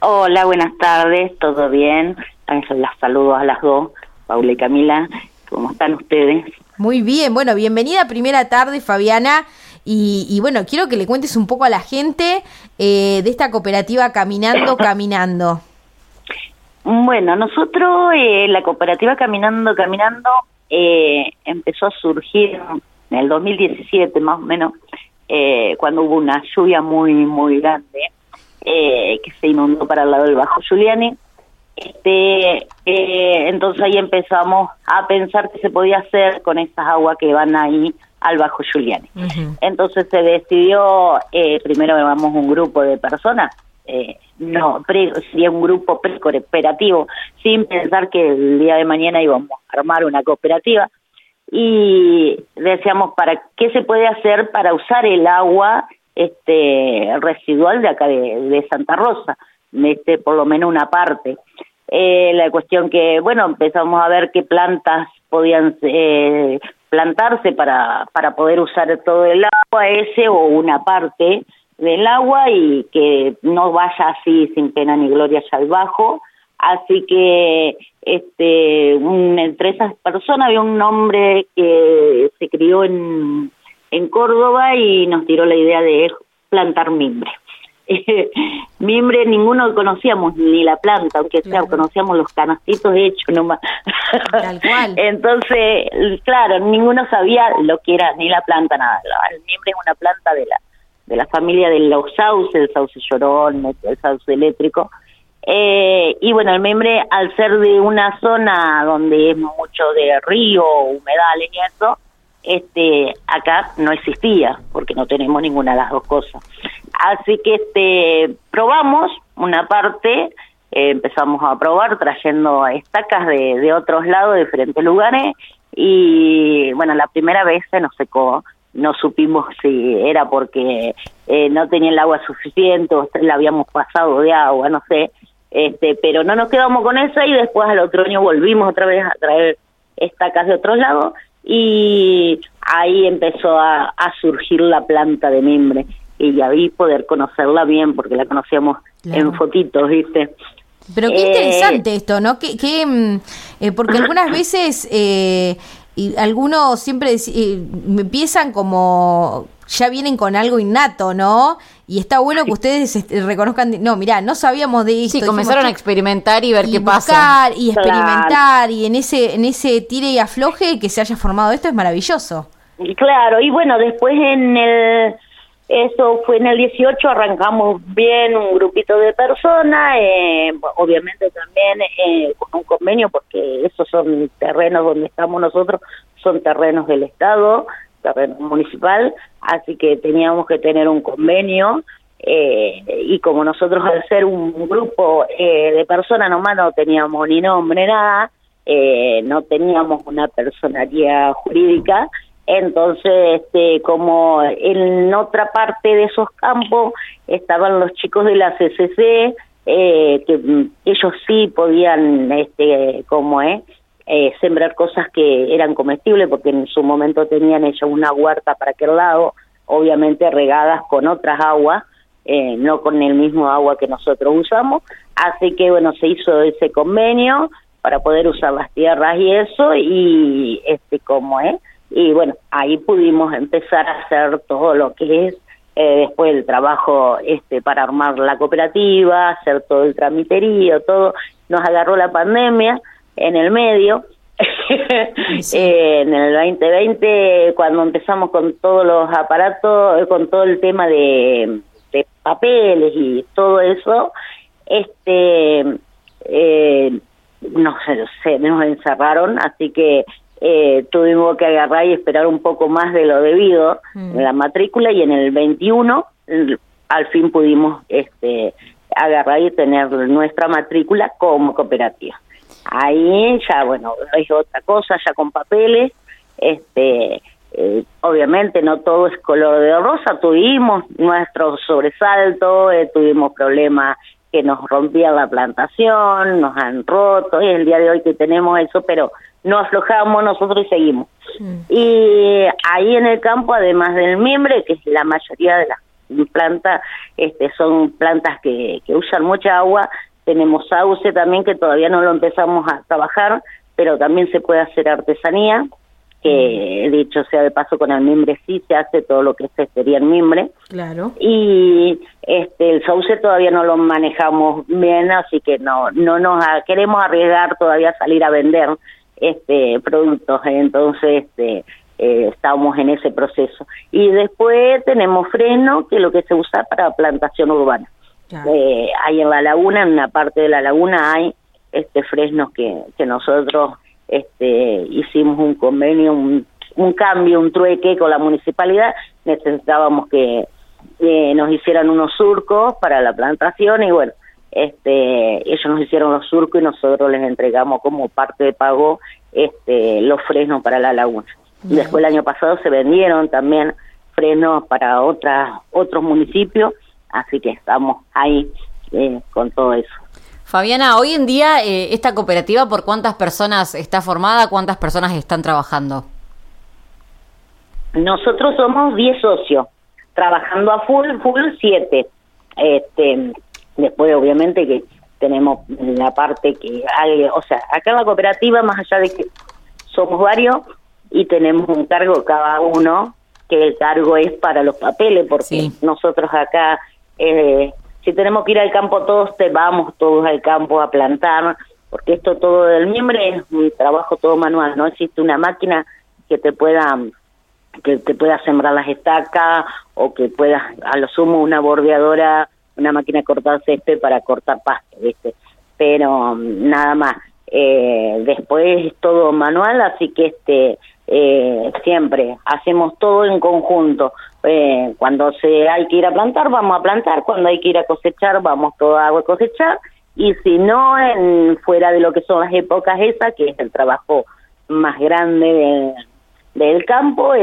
Hola, buenas tardes, ¿todo bien? Las saludo a las dos, Paula y Camila. ¿Cómo están ustedes? Muy bien, bueno, bienvenida a Primera Tarde, Fabiana. Y bueno, quiero que le cuentes un poco a la gente de esta cooperativa Caminando. Bueno, nosotros, la cooperativa Caminando, empezó a surgir en el 2017 más o menos, cuando hubo una lluvia muy grande, que se inundó para el lado del Bajo Giuliani. Entonces ahí empezamos a pensar qué se podía hacer con esas aguas que van ahí al Bajo Giuliani. Uh-huh. Entonces se decidió, primero llevamos un grupo de personas, sería un grupo pre-cooperativo, sin pensar que el día de mañana íbamos a armar una cooperativa, y decíamos, ¿para qué se puede hacer para usar el agua residual de acá de Santa Rosa? Por lo menos una parte. La cuestión que, bueno, empezamos a ver qué plantas podían plantarse para poder usar todo el agua ese o una parte del agua y que no vaya así sin pena ni gloria allá al bajo. Así que entre esas personas había un hombre que se crió en Córdoba y nos tiró la idea de plantar mimbre. Mimbre ninguno conocíamos ni la planta, aunque sea conocíamos los canastitos hechos nomás. Tal cual. Entonces, claro, ninguno sabía lo que era ni la planta, nada. El mimbre es una planta de la familia de los sauces, el sauce llorón, el sauce eléctrico. Y bueno, el mimbre, al ser de una zona donde es mucho de río, humedales y eso, acá no existía, porque no tenemos ninguna de las dos cosas. Así que probamos una parte, empezamos a probar trayendo estacas de otros lados, de diferentes lugares, y bueno, la primera vez se nos secó, no supimos si era porque no tenía el agua suficiente o la habíamos pasado de agua, no sé, pero no nos quedamos con eso y después al otro año volvimos otra vez a traer estacas de otros lados y ahí empezó a surgir la planta de mimbre. Y ahí poder conocerla bien, porque la conocíamos en fotitos, ¿viste? Pero qué interesante esto, ¿no? Porque algunas veces, y algunos siempre empiezan como, ya vienen con algo innato, ¿no? Y está bueno que ustedes reconozcan, no, mirá, no sabíamos de esto. Sí, comenzaron a experimentar y ver qué pasa. Y experimentar, y en ese tire y afloje que se haya formado esto es maravilloso. Claro, y bueno, después eso fue en el 18, arrancamos bien un grupito de personas, obviamente también con un convenio, porque esos son terrenos donde estamos nosotros, son terrenos del Estado, terreno municipal, así que teníamos que tener un convenio, y como nosotros al ser un grupo de personas nomás no teníamos ni nombre, nada, no teníamos una personalidad jurídica. Entonces, como en otra parte de esos campos estaban los chicos de la CCC, que ellos sí podían, sembrar cosas que eran comestibles, porque en su momento tenían ellos una huerta para aquel lado, obviamente regadas con otras aguas, no con el mismo agua que nosotros usamos. Así que, bueno, se hizo ese convenio para poder usar las tierras y eso, y y bueno, ahí pudimos empezar a hacer todo lo que es después el trabajo para armar la cooperativa, hacer todo el tramiterío, todo. Nos agarró la pandemia en el medio, sí. En el 2020, cuando empezamos con todos los aparatos, con todo el tema de papeles y todo eso, nos encerraron, así que tuvimos que agarrar y esperar un poco más de lo debido en la matrícula, y en el 21 al fin pudimos agarrar y tener nuestra matrícula como cooperativa. Ahí ya, bueno, es otra cosa, ya con papeles, obviamente no todo es color de rosa, tuvimos nuestro sobresalto, tuvimos problemas que nos rompían la plantación, nos han roto, y el día de hoy que tenemos eso, pero no aflojamos nosotros y seguimos. Y ahí en el campo, además del mimbre, que es la mayoría de planta, son plantas que usan mucha agua. Tenemos sauce también, que todavía no lo empezamos a trabajar, pero también se puede hacer artesanía, que dicho sea de paso, con el mimbre sí se hace todo lo que es cestería en mimbre. Claro. Y el sauce todavía no lo manejamos bien, así que no nos queremos arriesgar todavía a salir a vender productos, entonces estamos en ese proceso. Y después tenemos fresno, que es lo que se usa para plantación urbana. Claro. Hay en la laguna, en una parte de la laguna hay fresnos que nosotros hicimos un convenio, un cambio, un trueque con la municipalidad. Necesitábamos que nos hicieran unos surcos para la plantación y bueno, ellos nos hicieron los surcos y nosotros les entregamos como parte de pago los fresnos para la laguna. Bien. Después el año pasado se vendieron también fresnos para otros municipios, así que estamos ahí con todo eso. Fabiana, hoy en día esta cooperativa, ¿por cuántas personas está formada? ¿Cuántas personas están trabajando? Nosotros somos 10 socios, trabajando a full 7. Después obviamente que tenemos la parte que hay, o sea, acá en la cooperativa, más allá de que somos varios y tenemos un cargo cada uno, que el cargo es para los papeles, porque sí, nosotros acá, si tenemos que ir al campo vamos todos al campo a plantar, porque esto todo del mimbre es un trabajo todo manual, no existe una máquina que te pueda sembrar las estacas, o que pueda, a lo sumo, una bordeadora, una máquina de cortar césped para cortar pasto, ¿viste? Pero nada más. Después es todo manual, así que siempre hacemos todo en conjunto. Cuando hay que ir a plantar, vamos a plantar. Cuando hay que ir a cosechar, vamos todos a cosechar. Y si no, fuera de lo que son las épocas esas, que es el trabajo más grande del campo,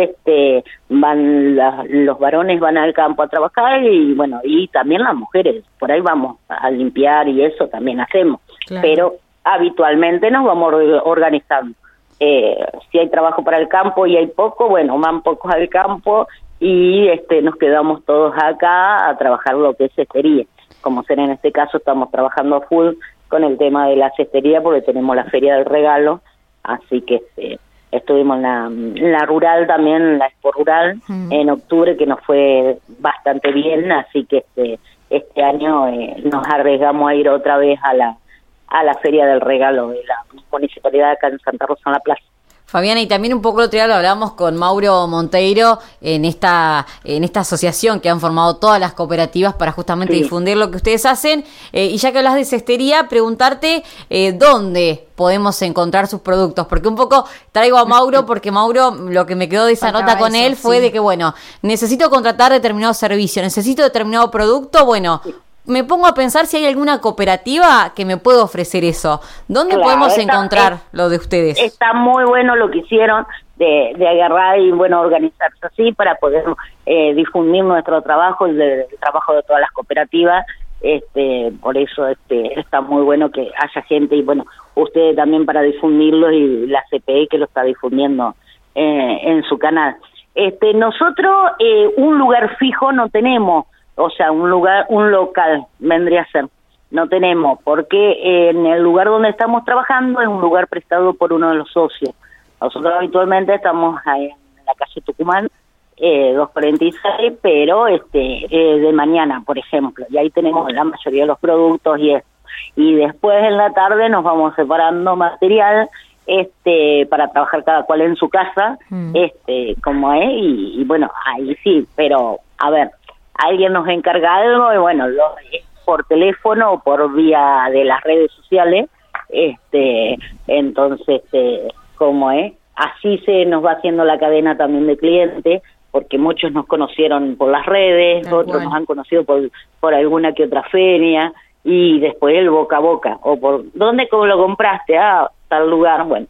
van los varones van al campo a trabajar, y bueno, y también las mujeres, por ahí vamos a limpiar y eso también hacemos. Claro. Pero habitualmente nos vamos organizando. Si hay trabajo para el campo y hay poco, bueno, van pocos al campo y nos quedamos todos acá a trabajar lo que es cestería. Como será en este caso, estamos trabajando a full con el tema de la cestería, porque tenemos la Feria del Regalo, así que estuvimos en la rural también, en la Expo Rural, en octubre, que nos fue bastante bien, así que este año nos arriesgamos a ir otra vez a la Feria del Regalo de la municipalidad acá en Santa Rosa en la Plaza. Fabiana, y también un poco el otro día lo hablamos con Mauro Monteiro en esta asociación que han formado todas las cooperativas para justamente difundir lo que ustedes hacen, y ya que hablas de cestería, preguntarte dónde podemos encontrar sus productos, porque un poco traigo a Mauro, porque Mauro, lo que me quedó de esa nota con él fue de que, bueno, necesito contratar determinado servicio, necesito determinado producto, bueno, me pongo a pensar si hay alguna cooperativa que me pueda ofrecer eso. ¿Dónde podemos encontrar lo de ustedes? Está muy bueno lo que hicieron de agarrar y, bueno, organizarse así para poder difundir nuestro trabajo, el trabajo de todas las cooperativas. Por eso está muy bueno que haya gente, y bueno, ustedes también para difundirlo, y la CPE que lo está difundiendo en su canal. Nosotros un lugar fijo no tenemos. O sea, un local vendría a ser. No tenemos, porque en el lugar donde estamos trabajando es un lugar prestado por uno de los socios. Nosotros habitualmente estamos ahí en la calle Tucumán, 246, pero de mañana, por ejemplo, y ahí tenemos la mayoría de los productos y eso. Y después en la tarde nos vamos separando material para trabajar cada cual en su casa, como es, y bueno, ahí sí, pero a ver, alguien nos encarga algo y bueno, por teléfono o por vía de las redes sociales, entonces, como es, así se nos va haciendo la cadena también de clientes, porque muchos nos conocieron por las redes, otros nos han conocido por alguna que otra feria, y después el boca a boca, o por, ¿dónde lo compraste? Tal lugar, bueno,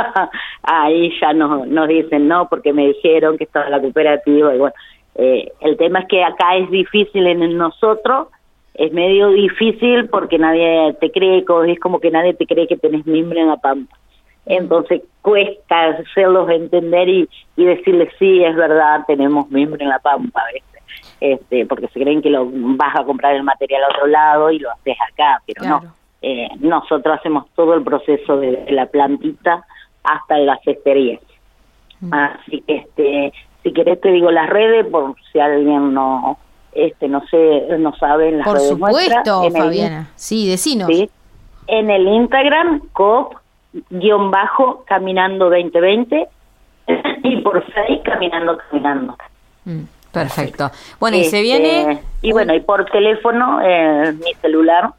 ahí ya nos dicen, no, porque me dijeron que estaba en la cooperativa, y bueno, el tema es que acá es difícil en nosotros, es medio difícil porque nadie te cree, es como que nadie te cree que tenés mimbre en la pampa. Entonces cuesta hacerlos entender y decirles, sí, es verdad, tenemos mimbre en la pampa, ¿viste? porque se creen que lo vas a comprar el material a otro lado y lo haces acá, pero claro. no. Nosotros hacemos todo el proceso de la plantita hasta la cestería. Así que si querés te digo las redes por si alguien no sabe en las por redes supuesto, nuestras. Fabiana. Sí, decinos. Sí, en el Instagram coop_caminando 2020 y por Facebook caminando. Perfecto. Bueno, y se viene... Y bueno, y por teléfono, mi celular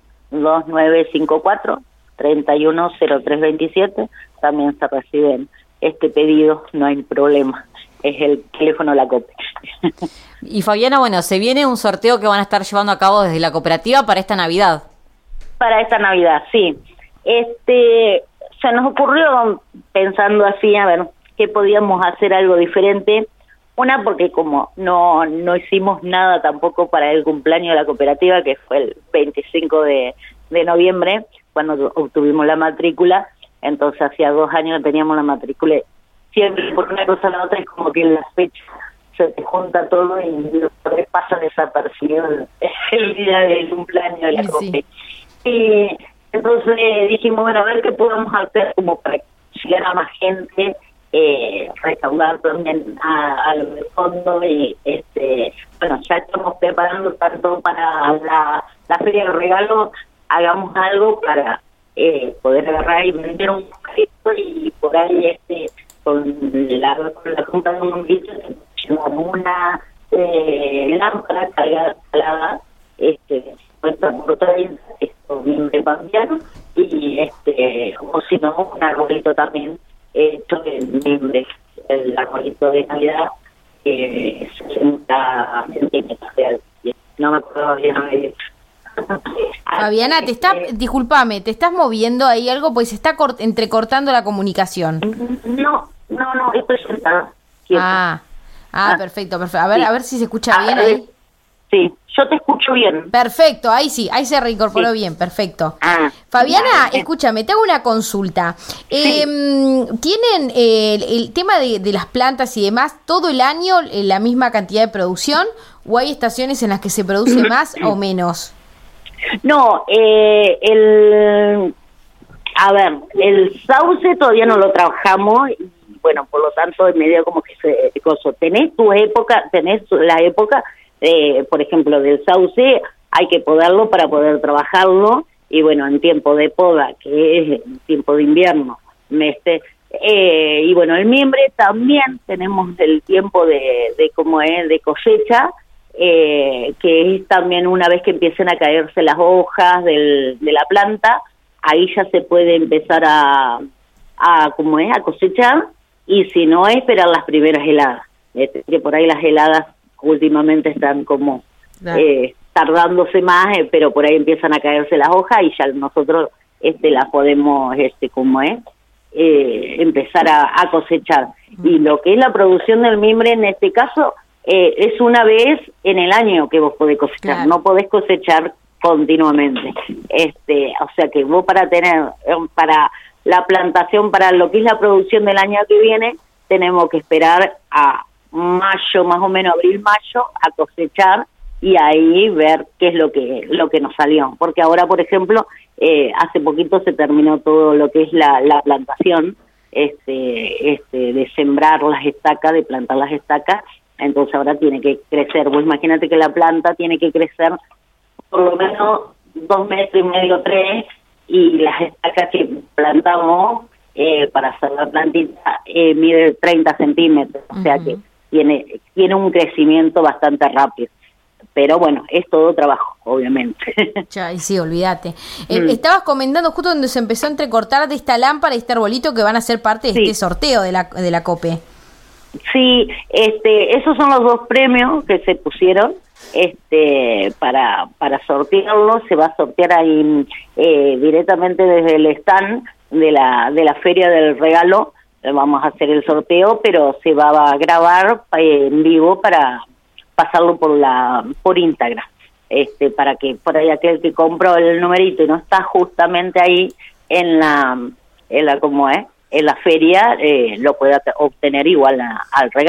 2954-310327, también se reciben pedido, no hay problema. Es el teléfono de la COPE. Y Fabiana, bueno, se viene un sorteo que van a estar llevando a cabo desde la cooperativa para esta Navidad. Para esta Navidad, sí. Se nos ocurrió, pensando así, a ver, qué podíamos hacer algo diferente. Una, porque como no hicimos nada tampoco para el cumpleaños de la cooperativa, que fue el 25 de noviembre, cuando obtuvimos la matrícula. Entonces, hacía 2 años teníamos la matrícula. Siempre por una cosa a la otra es como que en las fechas se te junta todo y los padres pasan desapercibido el día del cumpleaños de la COPE. Y entonces dijimos, bueno, a ver qué podemos hacer como para llegar a más gente, recaudar también a los de fondo y bueno, ya estamos preparando tanto para la feria de regalos, hagamos algo para poder agarrar y vender un poquito y por ahí con la compra de un bicho llevar una lámpara cargada cuenta por 30 mimbre pampeano y o si no un arbolito también hecho de mimbre, el arbolito de Navidad 60 centímetros de alto. No me acuerdo bien de Fabiana, discúlpame, ¿te estás moviendo ahí algo? Pues se está entrecortando la comunicación. No, estoy sentada. Perfecto. A ver si se escucha bien ahí. Sí, yo te escucho bien. Perfecto, ahí se reincorporó bien, perfecto. Fabiana, escúchame, te hago una consulta. ¿Tienen el tema de las plantas y demás todo el año la misma cantidad de producción o hay estaciones en las que se produce más o menos? No, el sauce todavía no lo trabajamos y bueno, por lo tanto en medio como que se tenés la época, por ejemplo, del sauce hay que podarlo para poder trabajarlo y bueno, en tiempo de poda, que es en tiempo de invierno, y bueno, el mimbre también tenemos el tiempo de cosecha, que es también una vez que empiecen a caerse las hojas de la planta, ahí ya se puede empezar a cosechar y si no esperar las primeras heladas, que por ahí las heladas últimamente están como tardándose más, pero por ahí empiezan a caerse las hojas y ya nosotros las podemos empezar a cosechar. Y lo que es la producción del mimbre en este caso es una vez en el año que vos podés cosechar, claro. No podés cosechar continuamente. O sea que vos para la plantación, para lo que es la producción del año que viene, tenemos que esperar a mayo, más o menos abril-mayo, a cosechar y ahí ver qué es lo que nos salió. Porque ahora, por ejemplo, hace poquito se terminó todo lo que es la plantación, de sembrar las estacas, de plantar las estacas. Entonces ahora tiene que crecer. Vos imagínate que la planta tiene que crecer por lo menos 2,5 metros, 3, y las estacas que plantamos para hacer la plantita mide 30 centímetros. O sea que tiene un crecimiento bastante rápido. Pero bueno, es todo trabajo, obviamente. Sí, olvídate. Estabas comentando justo donde se empezó a entrecortar de esta lámpara y este arbolito que van a ser parte de este sorteo de la COPE. Sí, esos son los 2 premios que se pusieron para sortearlos. Se va a sortear ahí directamente desde el stand de la Feria del Regalo. Vamos a hacer el sorteo, pero se va a grabar en vivo para pasarlo por Instagram, para que por ahí aquel que compró el numerito y no está justamente ahí en la feria lo pueda obtener igual al regalo.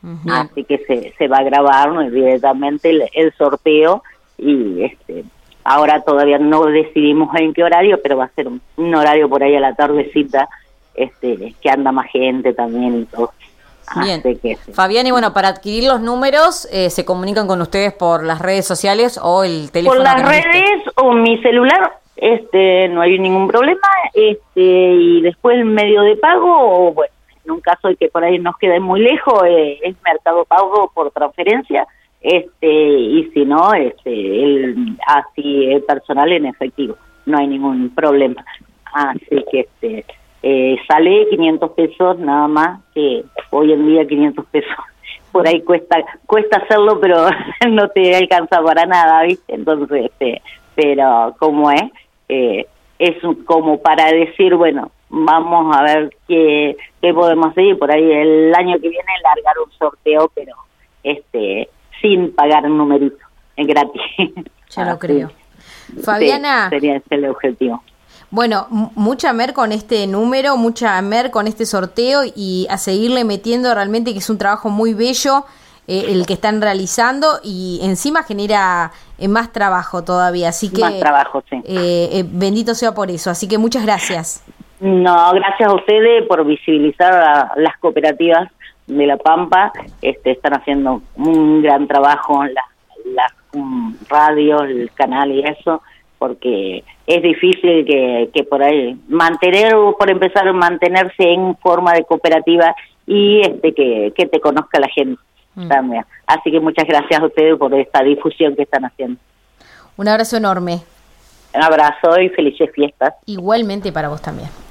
Así que se va a grabar, ¿no?, directamente el sorteo, y ahora todavía no decidimos en qué horario, pero va a ser un horario por ahí a la tardecita, que anda más gente también y todo. Bien, Fabiana, y bueno, para adquirir los números, ¿se comunican con ustedes por las redes sociales o el teléfono? Por las redes o mi celular, no hay ningún problema, y después el medio de pago, o bueno, en un caso de que por ahí nos quede muy lejos, es Mercado Pago por transferencia, y si no, así el personal en efectivo, no hay ningún problema. Así que sale 500 pesos nada más, que hoy en día 500 pesos por ahí cuesta hacerlo, pero no te alcanza para nada, ¿viste? Entonces, pero como es como para decir, bueno, vamos a ver qué podemos hacer, y por ahí el año que viene largar un sorteo, pero sin pagar un numerito, es gratis. Ya lo creo. Fabiana, sería ese el objetivo. Bueno, mucha mer con este número, mucha mer con este sorteo, y a seguirle metiendo, realmente que es un trabajo muy bello el que están realizando, y encima genera más trabajo todavía, así que más trabajo, sí. Bendito sea por eso, así que muchas gracias. No, gracias a ustedes por visibilizar a las cooperativas de La Pampa. Están haciendo un gran trabajo en las radios, el canal y eso, porque es difícil que por ahí mantenerse en forma de cooperativa, y que te conozca la gente también. Así que muchas gracias a ustedes por esta difusión que están haciendo. Un abrazo enorme. Un abrazo y felices fiestas. Igualmente para vos también.